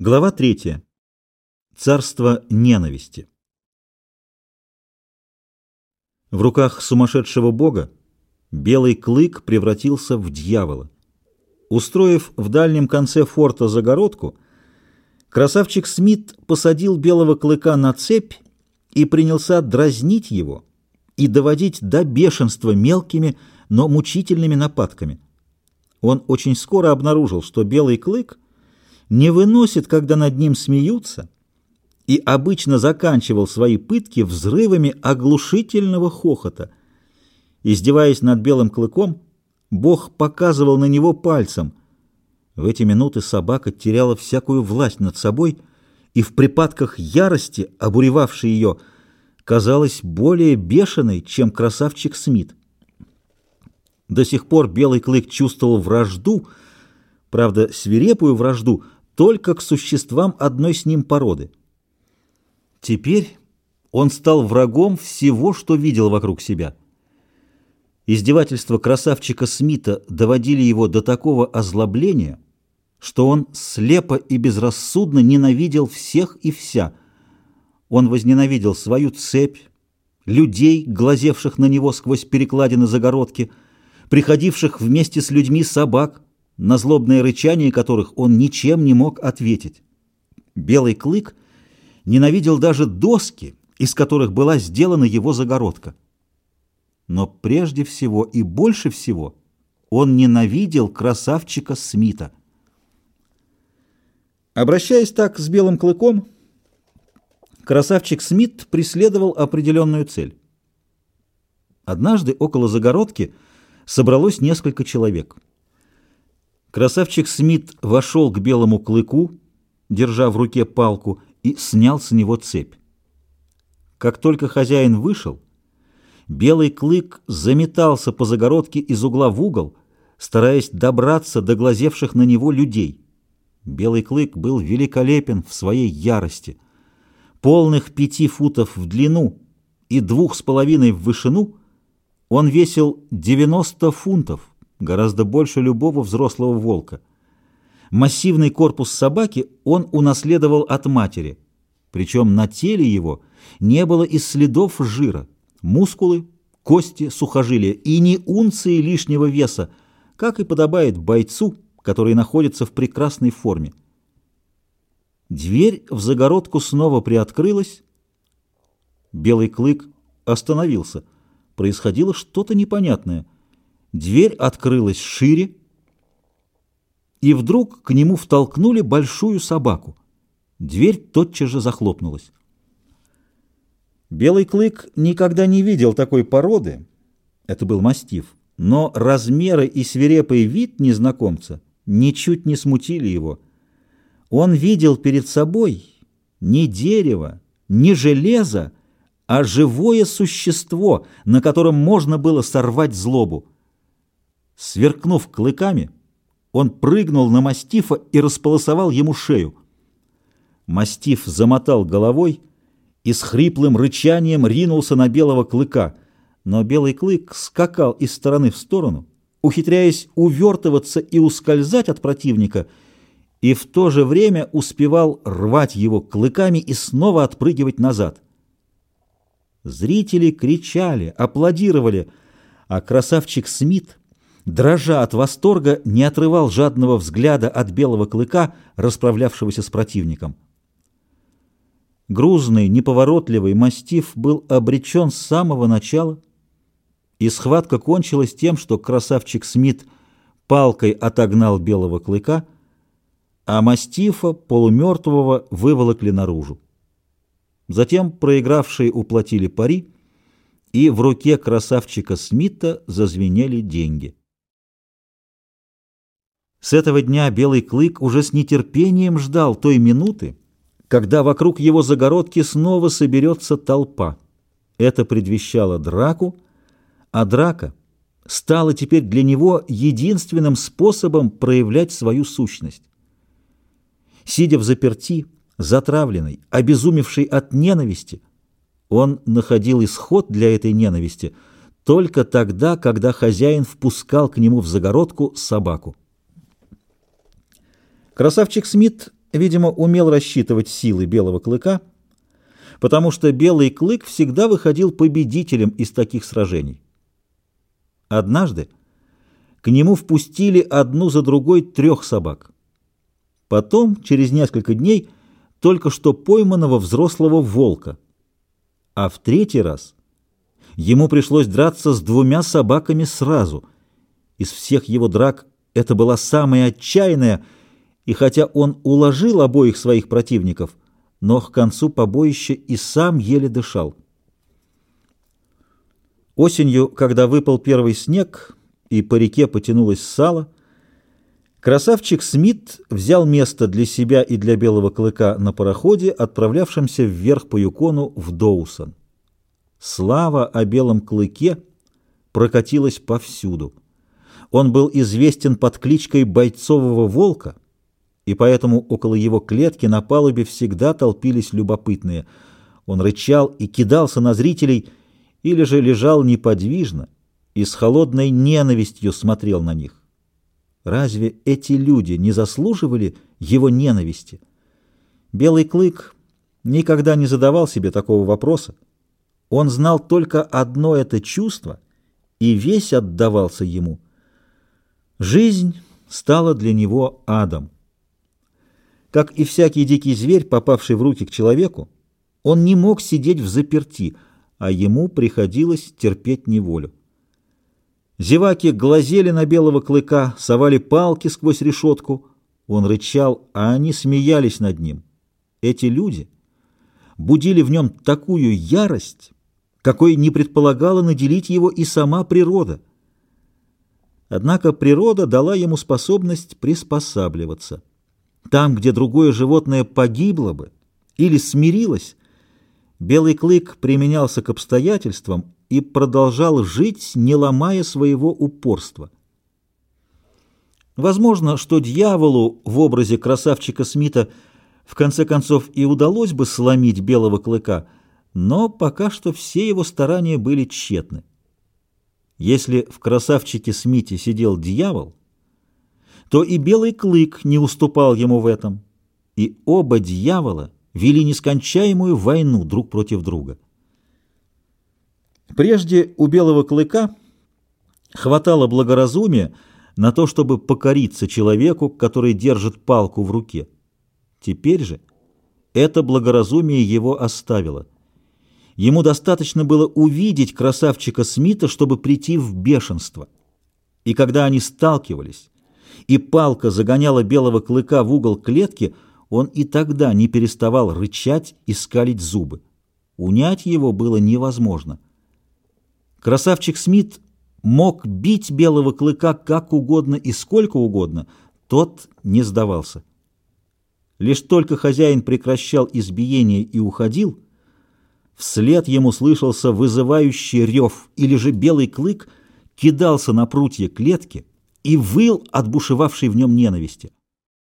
Глава 3. Царство ненависти. В руках сумасшедшего бога белый клык превратился в дьявола. Устроив в дальнем конце форта загородку, красавчик Смит посадил белого клыка на цепь и принялся дразнить его и доводить до бешенства мелкими, но мучительными нападками. Он очень скоро обнаружил, что белый клык не выносит, когда над ним смеются, и обычно заканчивал свои пытки взрывами оглушительного хохота. Издеваясь над белым клыком, Бог показывал на него пальцем. В эти минуты собака теряла всякую власть над собой, и в припадках ярости, обуревавшей ее, казалась более бешеной, чем красавчик Смит. До сих пор белый клык чувствовал вражду, правда, свирепую вражду, только к существам одной с ним породы. Теперь он стал врагом всего, что видел вокруг себя. Издевательства красавчика Смита доводили его до такого озлобления, что он слепо и безрассудно ненавидел всех и вся. Он возненавидел свою цепь, людей, глазевших на него сквозь перекладины загородки, приходивших вместе с людьми собак, на злобное рычание которых он ничем не мог ответить. Белый клык ненавидел даже доски, из которых была сделана его загородка. Но прежде всего и больше всего он ненавидел красавчика Смита. Обращаясь так с белым клыком, красавчик Смит преследовал определенную цель. Однажды около загородки собралось несколько человек. Красавчик Смит вошел к белому клыку, держа в руке палку, и снял с него цепь. Как только хозяин вышел, белый клык заметался по загородке из угла в угол, стараясь добраться до глазевших на него людей. Белый клык был великолепен в своей ярости. Полных 5 футов в длину и 2,5 в вышину он весил 90 фунтов, гораздо больше любого взрослого волка. Массивный корпус собаки он унаследовал от матери, причем на теле его не было и следов жира, мускулы, кости, сухожилия и ни унции лишнего веса, как и подобает бойцу, который находится в прекрасной форме. Дверь в загородку снова приоткрылась. Белый клык остановился. Происходило что-то непонятное. Дверь открылась шире, и вдруг к нему втолкнули большую собаку. Дверь тотчас же захлопнулась. Белый клык никогда не видел такой породы, это был мастиф, но размеры и свирепый вид незнакомца ничуть не смутили его. Он видел перед собой не дерево, не железо, а живое существо, на котором можно было сорвать злобу. Сверкнув клыками, он прыгнул на мастифа и располосовал ему шею. Мастиф замотал головой и с хриплым рычанием ринулся на белого клыка, но белый клык скакал из стороны в сторону, ухитряясь увертываться и ускользать от противника, и в то же время успевал рвать его клыками и снова отпрыгивать назад. Зрители кричали, аплодировали, а красавчик Смит, дрожа от восторга, не отрывал жадного взгляда от белого клыка, расправлявшегося с противником. Грузный, неповоротливый мастиф был обречен с самого начала, и схватка кончилась тем, что красавчик Смит палкой отогнал белого клыка, а мастифа, полумертвого, выволокли наружу. Затем проигравшие уплатили пари, и в руке красавчика Смита зазвенели деньги. С этого дня белый клык уже с нетерпением ждал той минуты, когда вокруг его загородки снова соберется толпа. Это предвещало драку, а драка стала теперь для него единственным способом проявлять свою сущность. Сидя взаперти, затравленный, обезумевший от ненависти, он находил исход для этой ненависти только тогда, когда хозяин впускал к нему в загородку собаку. Красавчик Смит видимо, умел рассчитывать силы белого клыка, потому что белый клык всегда выходил победителем из таких сражений. Однажды к нему впустили одну за другой 3 собак. Потом, через несколько дней, только что пойманного взрослого волка. А в 3-й раз ему пришлось драться с 2 собаками сразу. Из всех его драк это была самая отчаянная, и хотя он уложил обоих своих противников, но к концу побоища и сам еле дышал. Осенью, когда выпал первый снег и по реке потянулось сало, красавчик Смит взял место для себя и для белого клыка на пароходе, отправлявшемся вверх по Юкону в Доусон. Слава о белом клыке прокатилась повсюду. Он был известен под кличкой Бойцового волка, и поэтому около его клетки на палубе всегда толпились любопытные. Он рычал и кидался на зрителей, или же лежал неподвижно и с холодной ненавистью смотрел на них. Разве эти люди не заслуживали его ненависти? Белый клык никогда не задавал себе такого вопроса. Он знал только одно это чувство и весь отдавался ему. Жизнь стала для него адом. Как и всякий дикий зверь, попавший в руки к человеку, он не мог сидеть взаперти, а ему приходилось терпеть неволю. Зеваки глазели на белого клыка, совали палки сквозь решетку. Он рычал, а они смеялись над ним. Эти люди будили в нем такую ярость, какой не предполагала наделить его и сама природа. Однако природа дала ему способность приспосабливаться. Там, где другое животное погибло бы или смирилось, белый клык применялся к обстоятельствам и продолжал жить, не ломая своего упорства. Возможно, что дьяволу в образе красавчика Смита в конце концов и удалось бы сломить белого клыка, но пока что все его старания были тщетны. Если в красавчике Смите сидел дьявол, то и белый клык не уступал ему в этом, и оба дьявола вели нескончаемую войну друг против друга. Прежде у белого клыка хватало благоразумия на то, чтобы покориться человеку, который держит палку в руке. Теперь же это благоразумие его оставило. Ему достаточно было увидеть красавчика Смита, чтобы прийти в бешенство. И когда они сталкивались, и палка загоняла белого клыка в угол клетки, он и тогда не переставал рычать и скалить зубы. Унять его было невозможно. Красавчик Смит мог бить белого клыка как угодно и сколько угодно, тот не сдавался. Лишь только хозяин прекращал избиение и уходил, вслед ему слышался вызывающий рев, или же белый клык кидался на прутья клетки и выл от бушевавшей в нем ненависти.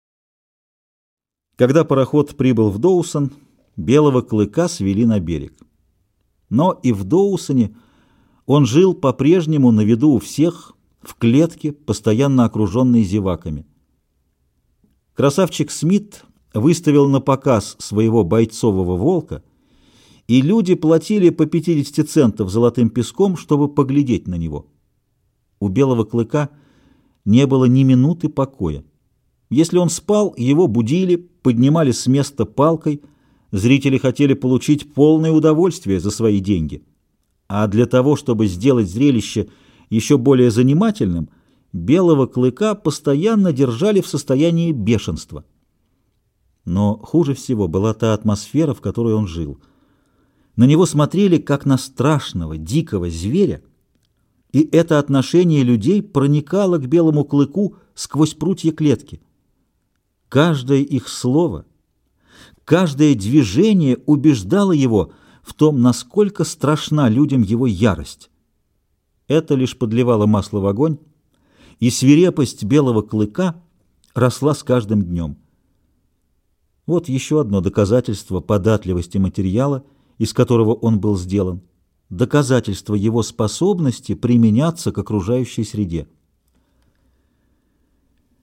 Когда пароход прибыл в Доусон, белого клыка свели на берег. Но и в Доусоне он жил по-прежнему на виду у всех, в клетке, постоянно окруженной зеваками. Красавчик Смит выставил на показ своего бойцового волка, и люди платили по 50 центов золотым песком, чтобы поглядеть на него. У белого клыка не было ни минуты покоя. Если он спал, его будили, поднимали с места палкой, зрители хотели получить полное удовольствие за свои деньги. А для того, чтобы сделать зрелище еще более занимательным, белого клыка постоянно держали в состоянии бешенства. Но хуже всего была та атмосфера, в которой он жил. На него смотрели как на страшного, дикого зверя, и это отношение людей проникало к белому клыку сквозь прутья клетки. Каждое их слово, каждое движение убеждало его в том, насколько страшна людям его ярость. Это лишь подливало масло в огонь, и свирепость белого клыка росла с каждым днем. Вот еще одно доказательство податливости материала, из которого он был сделан, доказательство его способности применяться к окружающей среде.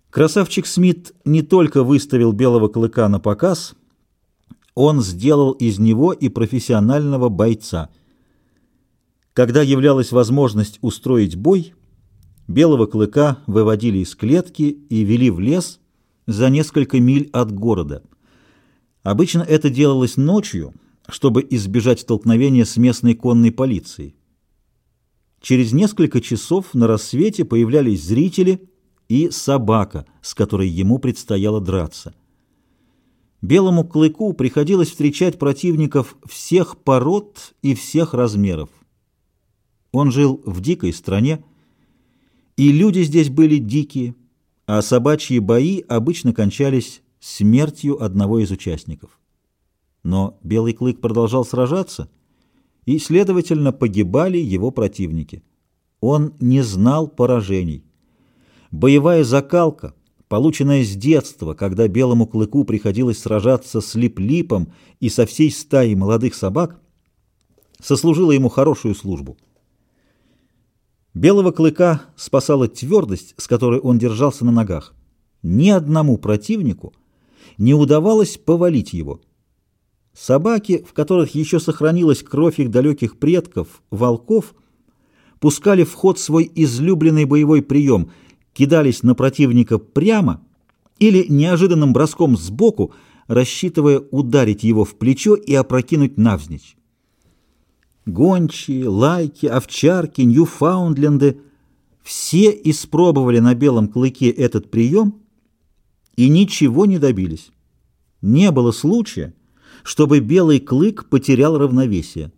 Красавчик Смит не только выставил белого клыка на показ, он сделал из него и профессионального бойца. Когда являлась возможность устроить бой, белого клыка выводили из клетки и вели в лес за несколько миль от города. Обычно это делалось ночью, чтобы избежать столкновения с местной конной полицией. Через несколько часов на рассвете появлялись зрители и собака, с которой ему предстояло драться. Белому клыку приходилось встречать противников всех пород и всех размеров. Он жил в дикой стране, и люди здесь были дикие, а собачьи бои обычно кончались смертью одного из участников. Но белый клык продолжал сражаться, и, следовательно, погибали его противники. Он не знал поражений. Боевая закалка, полученная с детства, когда белому клыку приходилось сражаться с Лип-Липом и со всей стаей молодых собак, сослужила ему хорошую службу. Белого клыка спасала твердость, с которой он держался на ногах. Ни одному противнику не удавалось повалить его. Собаки, в которых еще сохранилась кровь их далеких предков, волков, пускали в ход свой излюбленный боевой прием, кидались на противника прямо или неожиданным броском сбоку, рассчитывая ударить его в плечо и опрокинуть навзничь. Гончие, лайки, овчарки, ньюфаундленды — все испробовали на белом клыке этот прием и ничего не добились. Не было случая, чтобы белый клык потерял равновесие.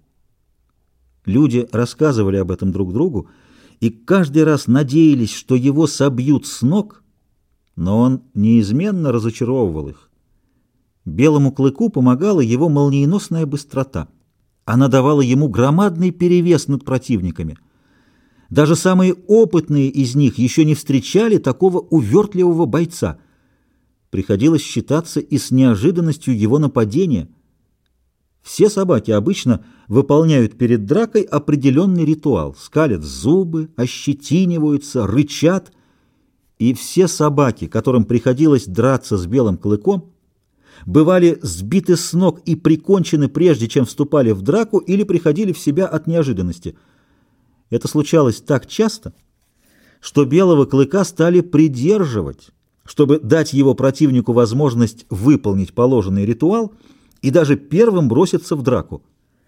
Люди рассказывали об этом друг другу и каждый раз надеялись, что его собьют с ног, но он неизменно разочаровывал их. Белому клыку помогала его молниеносная быстрота. Она давала ему громадный перевес над противниками. Даже самые опытные из них еще не встречали такого увертливого бойца. Приходилось считаться и с неожиданностью его нападения. Все собаки обычно выполняют перед дракой определенный ритуал, скалят зубы, ощетиниваются, рычат. И все собаки, которым приходилось драться с белым клыком, бывали сбиты с ног и прикончены прежде, чем вступали в драку или приходили в себя от неожиданности. Это случалось так часто, что белого клыка стали придерживать, чтобы дать его противнику возможность выполнить положенный ритуал и даже первым броситься в драку.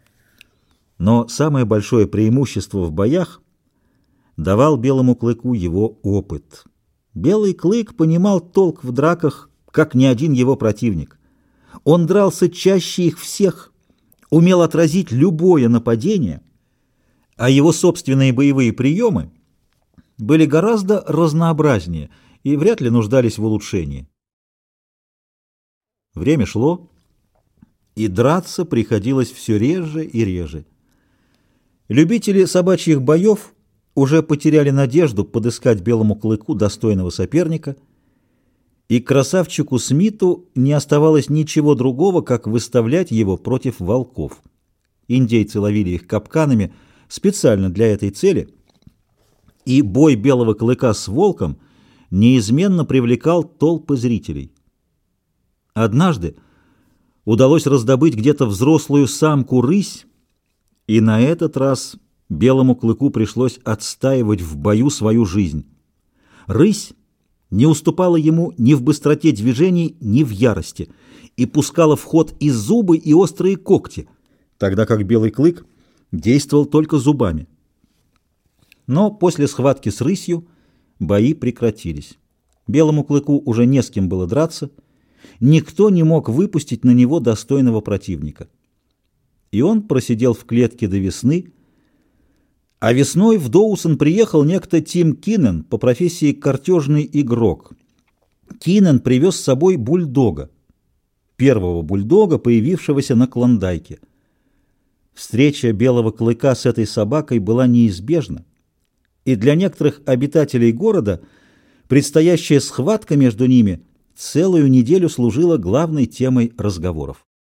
Но самое большое преимущество в боях давал белому клыку его опыт. Белый клык понимал толк в драках, как ни один его противник. Он дрался чаще их всех, умел отразить любое нападение, а его собственные боевые приемы были гораздо разнообразнее и вряд ли нуждались в улучшении. Время шло, и драться приходилось все реже и реже. Любители собачьих боев уже потеряли надежду подыскать белому клыку достойного соперника, и красавчику Смиту не оставалось ничего другого, как выставлять его против волков. Индейцы ловили их капканами специально для этой цели, и бой белого клыка с волком неизменно привлекал толпы зрителей. Однажды удалось раздобыть где-то взрослую самку-рысь, и на этот раз белому клыку пришлось отстаивать в бою свою жизнь. Рысь не уступала ему ни в быстроте движений, ни в ярости, и пускала в ход и зубы, и острые когти, тогда как белый клык действовал только зубами. Но после схватки с рысью бои прекратились. Белому клыку уже не с кем было драться, никто не мог выпустить на него достойного противника. И он просидел в клетке до весны, а весной в Доусон приехал некто Тим Киннен, по профессии картежный игрок. Киннен привез с собой бульдога, первого бульдога, появившегося на Клондайке. Встреча белого клыка с этой собакой была неизбежна, и для некоторых обитателей города предстоящая схватка между ними целую неделю служила главной темой разговоров.